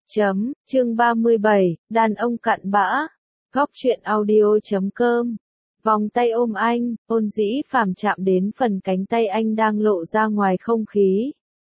Chương 37, đàn ông cặn bã. Góc truyện audio.com. Vòng tay ôm anh, Ôn Dĩ Phàm chạm đến phần cánh tay anh đang lộ ra ngoài không khí.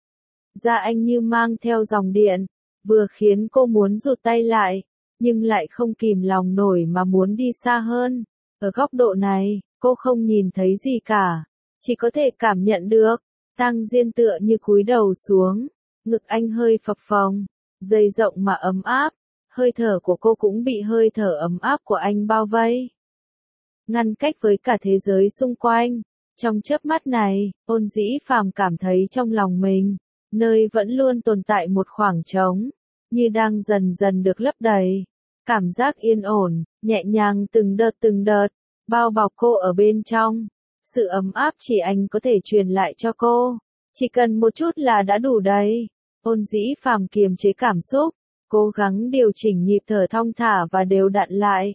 Da anh như mang theo dòng điện, vừa khiến cô muốn rụt tay lại, nhưng lại không kìm lòng nổi mà muốn đi xa hơn. Ở góc độ này, cô không nhìn thấy gì cả, chỉ có thể cảm nhận được. Tang Diên tựa như cúi đầu xuống, ngực anh hơi phập phồng, dày rộng mà ấm áp, hơi thở của cô cũng bị hơi thở ấm áp của anh bao vây, ngăn cách với cả thế giới xung quanh. Trong chớp mắt này, Ôn Dĩ Phàm cảm thấy trong lòng mình, nơi vẫn luôn tồn tại một khoảng trống, như đang dần dần được lấp đầy. Cảm giác yên ổn, nhẹ nhàng từng đợt, bao bọc cô ở bên trong. Sự ấm áp chỉ anh có thể truyền lại cho cô, chỉ cần một chút là đã đủ đầy. Ôn Dĩ Phàm kiềm chế cảm xúc, cố gắng điều chỉnh nhịp thở thong thả và đều đặn lại.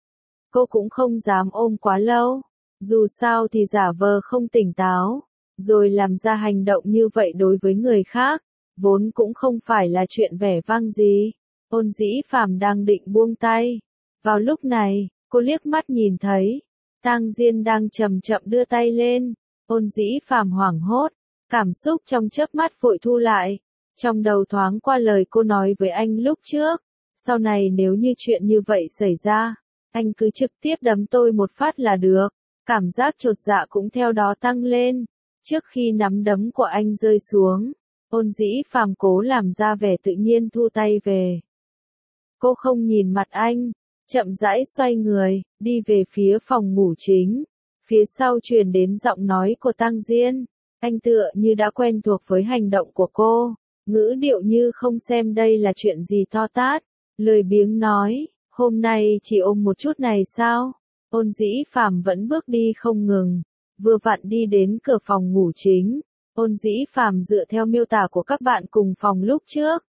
Cô cũng không dám ôm quá lâu, dù sao thì giả vờ không tỉnh táo, rồi làm ra hành động như vậy đối với người khác, vốn cũng không phải là chuyện vẻ vang gì. Ôn Dĩ Phàm đang định buông tay. Vào lúc này, cô liếc mắt nhìn thấy, Tang Diên đang chậm chậm đưa tay lên. Ôn Dĩ Phàm hoảng hốt, cảm xúc trong chớp mắt vội thu lại. Trong đầu thoáng qua lời cô nói với anh lúc trước, sau này nếu như chuyện như vậy xảy ra, anh cứ trực tiếp đấm tôi một phát là được. Cảm giác chột dạ cũng theo đó tăng lên. Trước khi nắm đấm của anh rơi xuống, Ôn Dĩ Phàm cố làm ra vẻ tự nhiên thu tay về. Cô không nhìn mặt anh, chậm rãi xoay người, đi về phía phòng ngủ chính. Phía sau truyền đến giọng nói của Tang Diên. Anh tựa như đã quen thuộc với hành động của cô, ngữ điệu như không xem đây là chuyện gì to tát, lười biếng nói, hôm nay chỉ ôm một chút này sao? Ôn Dĩ Phàm vẫn bước đi không ngừng, vừa vặn đi đến cửa phòng ngủ chính. Ôn Dĩ Phàm dựa theo miêu tả của các bạn cùng phòng lúc trước,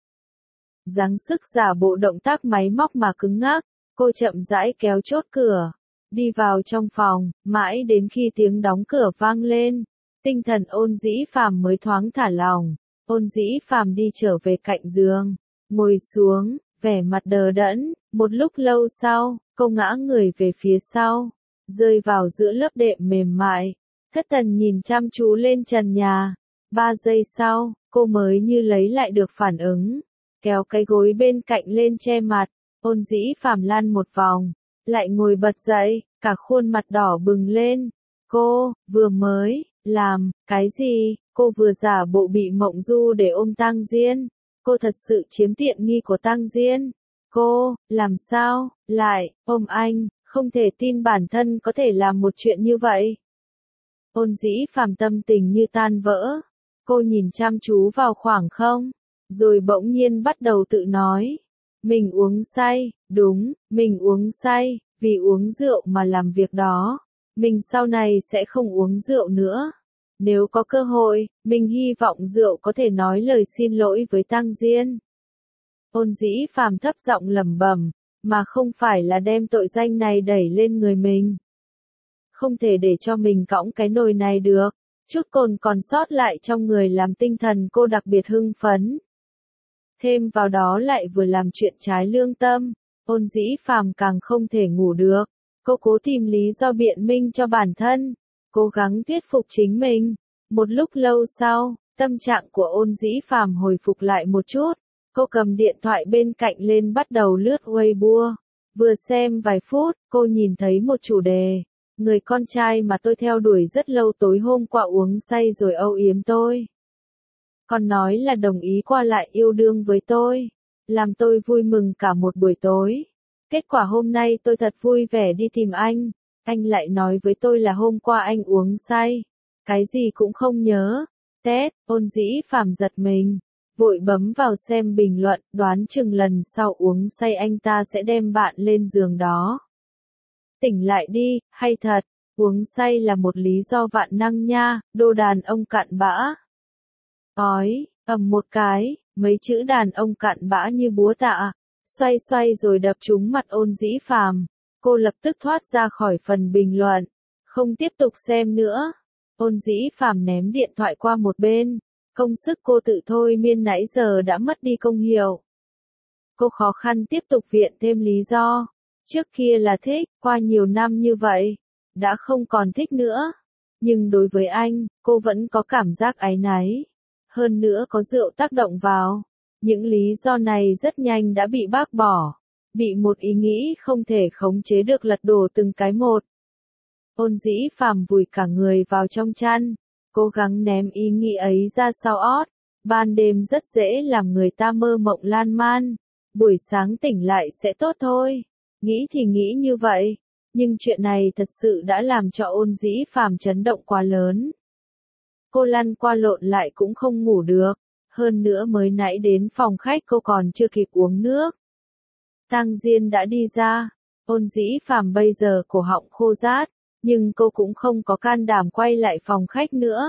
dáng sức giả bộ động tác máy móc mà cứng ngắc, cô chậm rãi kéo chốt cửa, đi vào trong phòng, mãi đến khi tiếng đóng cửa vang lên, tinh thần Ôn Dĩ Phàm mới thoáng thả lỏng. Ôn Dĩ Phàm đi trở về cạnh giường, ngồi xuống, vẻ mặt đờ đẫn. Một lúc lâu sau, cô ngã người về phía sau, rơi vào giữa lớp đệm mềm mại. Thất Thần nhìn chăm chú lên trần nhà. 3 giây sau, cô mới như lấy lại được phản ứng, kéo cái gối bên cạnh lên che mặt. Ôn Dĩ Phàm lăn một vòng, lại ngồi bật dậy, cả khuôn mặt đỏ bừng lên. Cô vừa mới làm cái gì? Cô vừa giả bộ bị mộng du để ôm Tang Diên. Cô thật sự chiếm tiện nghi của Tang Diên. Cô làm sao lại ôm anh? Không thể tin bản thân có thể làm một chuyện như vậy. Ôn Dĩ Phàm tâm tình như tan vỡ. Cô nhìn chăm chú vào khoảng không, rồi bỗng nhiên bắt đầu tự nói. Mình uống say, đúng, mình uống say, vì uống rượu mà làm việc đó. Mình sau này sẽ không uống rượu nữa. Nếu có cơ hội, mình hy vọng rượu có thể nói lời xin lỗi với Tang Diên. Ôn Dĩ Phàm thấp giọng lẩm bẩm, mà không phải là đem tội danh này đẩy lên người mình. Không thể để cho mình cõng cái nồi này được. Chút cồn còn sót lại trong người làm tinh thần cô đặc biệt hưng phấn. Thêm vào đó lại vừa làm chuyện trái lương tâm, Ôn Dĩ Phàm càng không thể ngủ được. Cô cố tìm lý do biện minh cho bản thân, cố gắng thuyết phục chính mình. Một lúc lâu sau, tâm trạng của Ôn Dĩ Phàm hồi phục lại một chút. Cô cầm điện thoại bên cạnh lên bắt đầu lướt Weibo. Vừa xem vài phút, cô nhìn thấy một chủ đề. Người con trai mà tôi theo đuổi rất lâu tối hôm qua uống say rồi âu yếm tôi. Còn nói là đồng ý qua lại yêu đương với tôi. Làm tôi vui mừng cả một buổi tối. Kết quả hôm nay tôi thật vui vẻ đi tìm anh. Anh lại nói với tôi là hôm qua anh uống say. Cái gì cũng không nhớ. Tét, Ôn Dĩ Phàm giật mình. Vội bấm vào xem bình luận, đoán chừng lần sau uống say anh ta sẽ đem bạn lên giường đó. Tỉnh lại đi, hay thật, uống say là một lý do vạn năng nha, đồ đàn ông cặn bã. Ói, ầm một cái, mấy chữ đàn ông cặn bã như búa tạ, xoay xoay rồi đập trúng mặt Ôn Dĩ Phàm. Cô lập tức thoát ra khỏi phần bình luận, không tiếp tục xem nữa. Ôn Dĩ Phàm ném điện thoại qua một bên, công sức cô tự thôi miên nãy giờ đã mất đi công hiệu. Cô khó khăn tiếp tục viện thêm lý do. Trước kia là thích, qua nhiều năm như vậy, đã không còn thích nữa. Nhưng đối với anh, cô vẫn có cảm giác áy náy. Hơn nữa có rượu tác động vào. Những lý do này rất nhanh đã bị bác bỏ. Bị một ý nghĩ không thể khống chế được lật đổ từng cái một. Ôn Dĩ Phàm vùi cả người vào trong chăn, cố gắng ném ý nghĩ ấy ra sau ót. Ban đêm rất dễ làm người ta mơ mộng lan man. Buổi sáng tỉnh lại sẽ tốt thôi. Nghĩ thì nghĩ như vậy. Nhưng chuyện này thật sự đã làm cho Ôn Dĩ Phàm chấn động quá lớn. Cô lăn qua lộn lại cũng không ngủ được. Hơn nữa mới nãy đến phòng khách cô còn chưa kịp uống nước. Tang Diên đã đi ra. Ôn Dĩ Phàm bây giờ cổ họng khô rát. Nhưng cô cũng không có can đảm quay lại phòng khách nữa.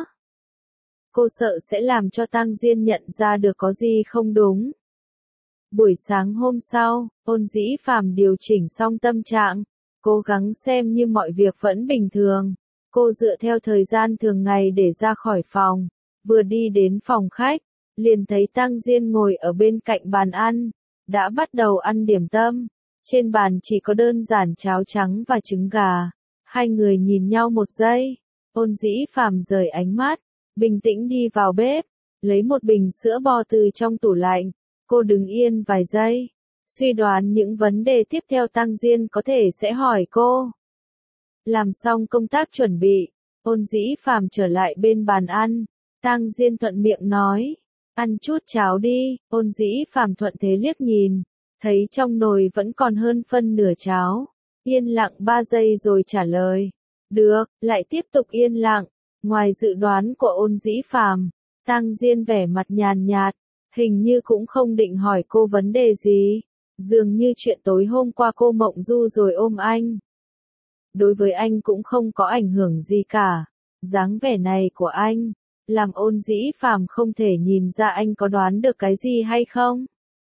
Cô sợ sẽ làm cho Tang Diên nhận ra được có gì không đúng. Buổi sáng hôm sau, Ôn Dĩ Phàm điều chỉnh xong tâm trạng, cố gắng xem như mọi việc vẫn bình thường. Cô dựa theo thời gian thường ngày để ra khỏi phòng, vừa đi đến phòng khách, liền thấy Tang Diên ngồi ở bên cạnh bàn ăn, đã bắt đầu ăn điểm tâm. Trên bàn chỉ có đơn giản cháo trắng và trứng gà. Hai người nhìn nhau một giây, Ôn Dĩ Phàm rời ánh mắt, bình tĩnh đi vào bếp, lấy một bình sữa bò từ trong tủ lạnh. Cô đứng yên vài giây, suy đoán những vấn đề tiếp theo Tang Diên có thể sẽ hỏi cô. Làm xong công tác chuẩn bị, Ôn Dĩ Phàm trở lại bên bàn ăn, Tang Diên thuận miệng nói, ăn chút cháo đi. Ôn Dĩ Phàm thuận thế liếc nhìn, thấy trong nồi vẫn còn hơn phân nửa cháo, yên lặng 3 giây rồi trả lời, được. Lại tiếp tục yên lặng. Ngoài dự đoán của Ôn Dĩ Phàm, Tang Diên vẻ mặt nhàn nhạt, hình như cũng không định hỏi cô vấn đề gì. Dường như chuyện tối hôm qua cô mộng du rồi ôm anh. Đối với anh cũng không có ảnh hưởng gì cả. Dáng vẻ này của anh, làm Ôn Dĩ Phàm không thể nhìn ra anh có đoán được cái gì hay không.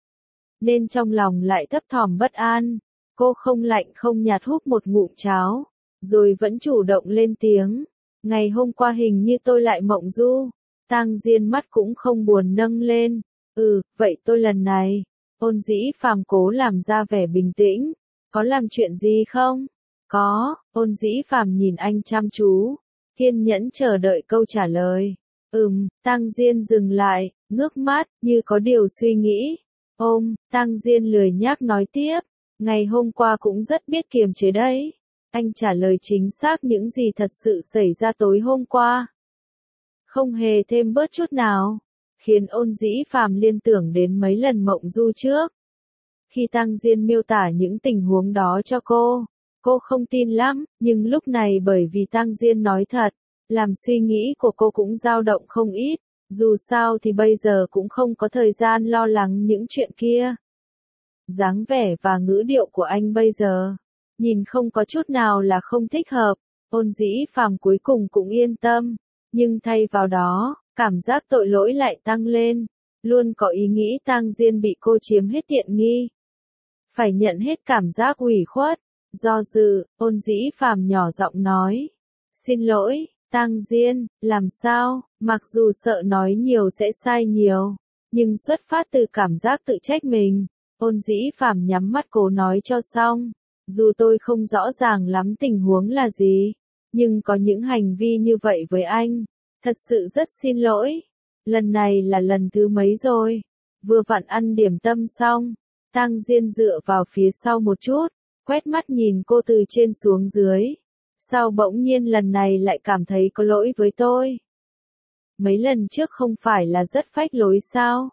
Nên trong lòng lại thấp thỏm bất an. Cô không lạnh không nhạt húp một ngụm cháo, rồi vẫn chủ động lên tiếng. Ngày hôm qua hình như tôi lại mộng du. Tang Diên mắt cũng không buồn nâng lên. Vậy tôi lần này. Ôn Dĩ Phàm cố làm ra vẻ bình tĩnh. Có làm chuyện gì không? Có. Ôn Dĩ Phàm nhìn anh chăm chú, kiên nhẫn chờ đợi câu trả lời. Tang Diên dừng lại, ngước mắt, như có điều suy nghĩ. Tang Diên lười nhác nói tiếp. Ngày hôm qua cũng rất biết kiềm chế đấy. Anh trả lời chính xác những gì thật sự xảy ra tối hôm qua. Không hề thêm bớt chút nào. Khiến Ôn Dĩ Phàm liên tưởng đến mấy lần mộng du trước. Khi Tang Diên miêu tả những tình huống đó cho cô không tin lắm, nhưng lúc này bởi vì Tang Diên nói thật, làm suy nghĩ của cô cũng dao động không ít. Dù sao thì bây giờ cũng không có thời gian lo lắng những chuyện kia. Dáng vẻ và ngữ điệu của anh bây giờ, nhìn không có chút nào là không thích hợp. Ôn Dĩ Phàm cuối cùng cũng yên tâm, nhưng thay vào đó, cảm giác tội lỗi lại tăng lên, luôn có ý nghĩ Tang Diên bị cô chiếm hết tiện nghi. Phải nhận hết cảm giác ủy khuất, do dự, Ôn Dĩ Phàm nhỏ giọng nói, xin lỗi, Tang Diên. Làm sao? Mặc dù sợ nói nhiều sẽ sai nhiều, nhưng xuất phát từ cảm giác tự trách mình. Ôn Dĩ Phàm nhắm mắt cố nói cho xong. Dù tôi không rõ ràng lắm tình huống là gì, nhưng có những hành vi như vậy với anh, thật sự rất xin lỗi. Lần này là lần thứ mấy rồi? Vừa vặn ăn điểm tâm xong, Tang Diên dựa vào phía sau một chút, quét mắt nhìn cô từ trên xuống dưới. Sao bỗng nhiên lần này lại cảm thấy có lỗi với tôi? Mấy lần trước không phải là rất phách lối sao?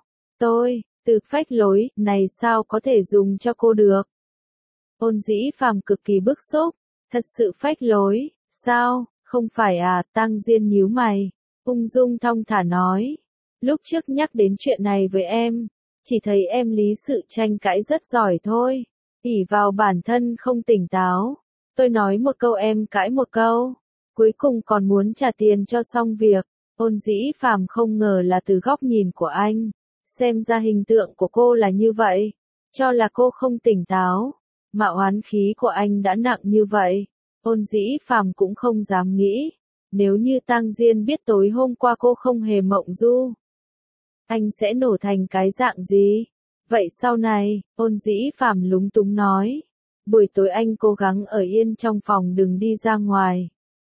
Từ phách lối này sao có thể dùng cho cô được? Ôn Dĩ Phàm cực kỳ bức xúc, thật sự phách lối, sao, không phải à? Tang Diên nhíu mày, ung dung thong thả nói, lúc trước nhắc đến chuyện này với em, chỉ thấy em lý sự tranh cãi rất giỏi thôi, ỷ vào bản thân không tỉnh táo, tôi nói một câu em cãi một câu, cuối cùng còn muốn trả tiền cho xong việc. Ôn Dĩ Phàm không ngờ là từ góc nhìn của anh, xem ra hình tượng của cô là như vậy, cho là cô không tỉnh táo. Mà oán khí của anh đã nặng như vậy, Ôn Dĩ Phàm cũng không dám nghĩ, nếu như Tang Diên biết tối hôm qua cô không hề mộng du, anh sẽ nổ thành cái dạng gì? Vậy sau này, Ôn Dĩ Phàm lúng túng nói. Buổi tối anh cố gắng ở yên trong phòng đừng đi ra ngoài.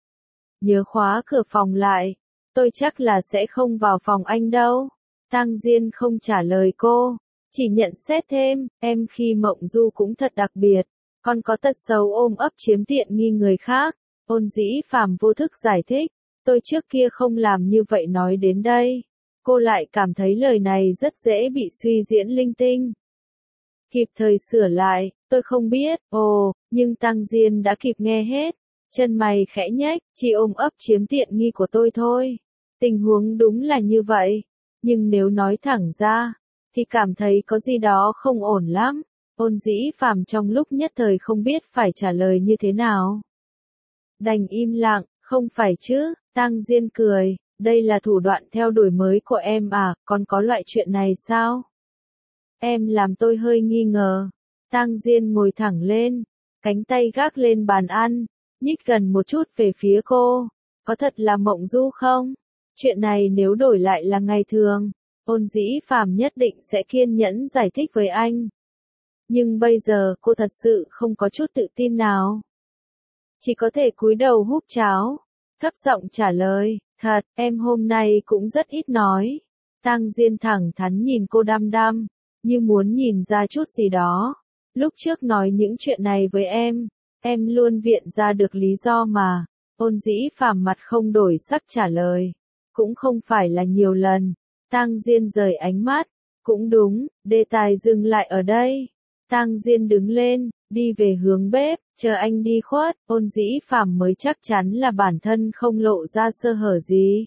Nhớ khóa cửa phòng lại, tôi chắc là sẽ không vào phòng anh đâu. Tang Diên không trả lời cô, chỉ nhận xét thêm, em khi mộng du cũng thật đặc biệt, còn có tật xấu ôm ấp chiếm tiện nghi người khác. Ôn Dĩ Phàm vô thức giải thích, tôi trước kia không làm như vậy. Nói đến đây, cô lại cảm thấy lời này rất dễ bị suy diễn linh tinh. Kịp thời sửa lại, tôi không biết, nhưng Tang Diên đã kịp nghe hết, chân mày khẽ nhếch, chỉ ôm ấp chiếm tiện nghi của tôi thôi. Tình huống đúng là như vậy, nhưng nếu nói thẳng ra, thì cảm thấy có gì đó không ổn lắm. Ôn Dĩ Phàm trong lúc nhất thời không biết phải trả lời như thế nào. Đành im lặng, không phải chứ, Tang Diên cười, đây là thủ đoạn theo đuổi mới của em à, còn có loại chuyện này sao? Em làm tôi hơi nghi ngờ. Tang Diên ngồi thẳng lên, cánh tay gác lên bàn ăn, nhích gần một chút về phía cô. Có thật là mộng du không? Chuyện này nếu đổi lại là ngày thường, Ôn Dĩ Phàm nhất định sẽ kiên nhẫn giải thích với anh. Nhưng bây giờ cô thật sự không có chút tự tin nào. Chỉ có thể cúi đầu húp cháo, thấp giọng trả lời, thật, em hôm nay cũng rất ít nói. Tang Diên thẳng thắn nhìn cô đăm đăm, như muốn nhìn ra chút gì đó. Lúc trước nói những chuyện này với em luôn viện ra được lý do mà. Ôn Dĩ Phàm mặt không đổi sắc trả lời, cũng không phải là nhiều lần. Tang Diên rời ánh mắt, cũng đúng, đề tài dừng lại ở đây. Tang Diên đứng lên, đi về hướng bếp, chờ anh đi khuất, Ôn Dĩ Phàm mới chắc chắn là bản thân không lộ ra sơ hở gì.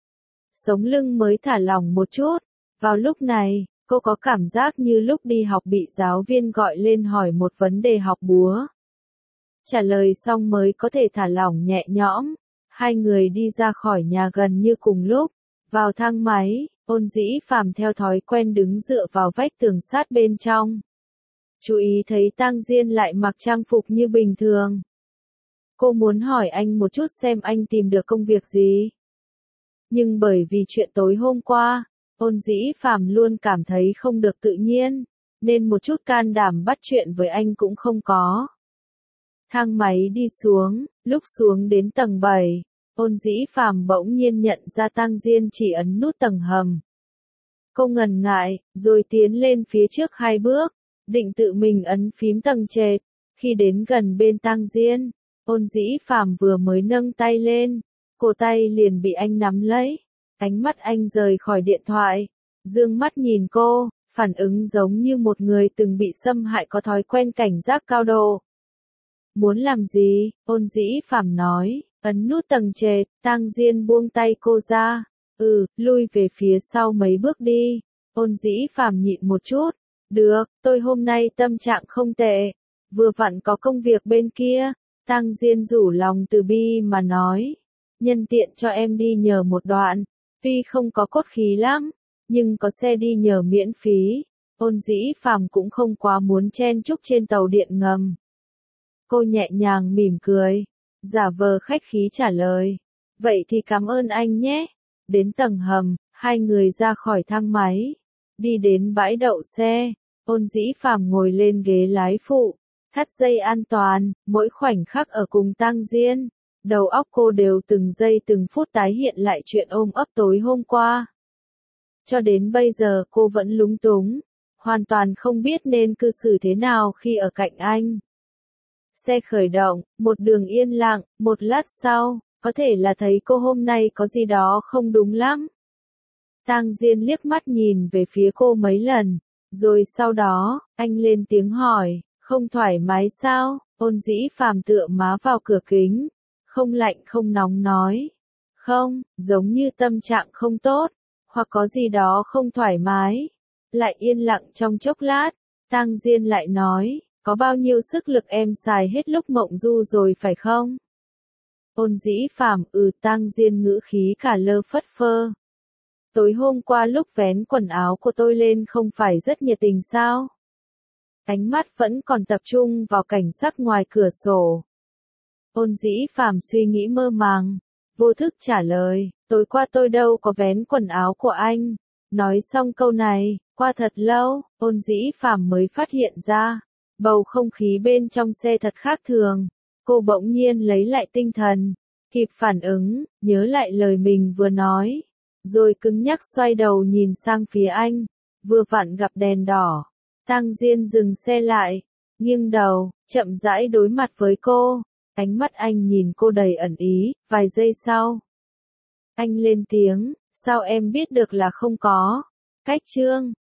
Sống lưng mới thả lỏng một chút. Vào lúc này, cô có cảm giác như lúc đi học bị giáo viên gọi lên hỏi một vấn đề học búa. Trả lời xong mới có thể thả lỏng nhẹ nhõm. Hai người đi ra khỏi nhà gần như cùng lúc. Vào thang máy, Ôn Dĩ Phàm theo thói quen đứng dựa vào vách tường sát bên trong. Chú ý thấy Tang Diên lại mặc trang phục như bình thường. Cô muốn hỏi anh một chút xem anh tìm được công việc gì. Nhưng bởi vì chuyện tối hôm qua, Ôn Dĩ Phàm luôn cảm thấy không được tự nhiên, nên một chút can đảm bắt chuyện với anh cũng không có. Thang máy đi xuống, lúc xuống đến tầng 7, Ôn Dĩ Phàm bỗng nhiên nhận ra Tang Diên chỉ ấn nút tầng hầm. Cô ngần ngại, rồi tiến lên phía trước 2 bước, định tự mình ấn phím tầng trệt. Khi đến gần bên Tang Diên, Ôn Dĩ Phàm vừa mới nâng tay lên, cổ tay liền bị anh nắm lấy. Ánh mắt anh rời khỏi điện thoại, dương mắt nhìn cô, phản ứng giống như một người từng bị xâm hại có thói quen cảnh giác cao độ. Muốn làm gì? Ôn Dĩ Phàm nói, ấn nút tầng trệt. Tang Diên buông tay cô ra. Lui về phía sau mấy bước đi. Ôn Dĩ Phàm nhịn một chút. Được, tôi hôm nay tâm trạng không tệ. Vừa vặn có công việc bên kia. Tang Diên rủ lòng từ bi mà nói. Nhân tiện cho em đi nhờ một đoạn. Tuy không có cốt khí lắm, nhưng có xe đi nhờ miễn phí. Ôn Dĩ Phàm cũng không quá muốn chen chúc trên tàu điện ngầm. Cô nhẹ nhàng mỉm cười, giả vờ khách khí trả lời. Vậy thì cảm ơn anh nhé. Đến tầng hầm, hai người ra khỏi thang máy. Đi đến bãi đậu xe, Ôn Dĩ Phàm ngồi lên ghế lái phụ, thắt dây an toàn, mỗi khoảnh khắc ở cùng Tang Diên. Đầu óc cô đều từng giây từng phút tái hiện lại chuyện ôm ấp tối hôm qua. Cho đến bây giờ cô vẫn lúng túng, hoàn toàn không biết nên cư xử thế nào khi ở cạnh anh. Xe khởi động, một đường yên lặng, một lát sau, có thể là thấy cô hôm nay có gì đó không đúng lắm. Tang Diên liếc mắt nhìn về phía cô mấy lần, rồi sau đó, anh lên tiếng hỏi, không thoải mái sao? Ôn Dĩ Phàm tựa má vào cửa kính, không lạnh không nóng nói. Không, giống như tâm trạng không tốt, hoặc có gì đó không thoải mái. Lại yên lặng trong chốc lát, Tang Diên lại nói, có bao nhiêu sức lực em xài hết lúc mộng du rồi phải không? Ôn Dĩ Phàm Tang Diên ngữ khí cả lơ phất phơ. Tối hôm qua lúc vén quần áo của tôi lên không phải rất nhiệt tình sao? Ánh mắt vẫn còn tập trung vào cảnh sắc ngoài cửa sổ. Ôn Dĩ Phàm suy nghĩ mơ màng, vô thức trả lời, tối qua tôi đâu có vén quần áo của anh. Nói xong câu này, qua thật lâu, Ôn Dĩ Phàm mới phát hiện ra, bầu không khí bên trong xe thật khác thường. Cô bỗng nhiên lấy lại tinh thần, kịp phản ứng, nhớ lại lời mình vừa nói, rồi cứng nhắc xoay đầu nhìn sang phía anh, vừa vặn gặp đèn đỏ. Tang Diên dừng xe lại, nghiêng đầu, chậm rãi đối mặt với cô, ánh mắt anh nhìn cô đầy ẩn ý, vài giây sau. Anh lên tiếng, sao em biết được là không có? Cách Trương,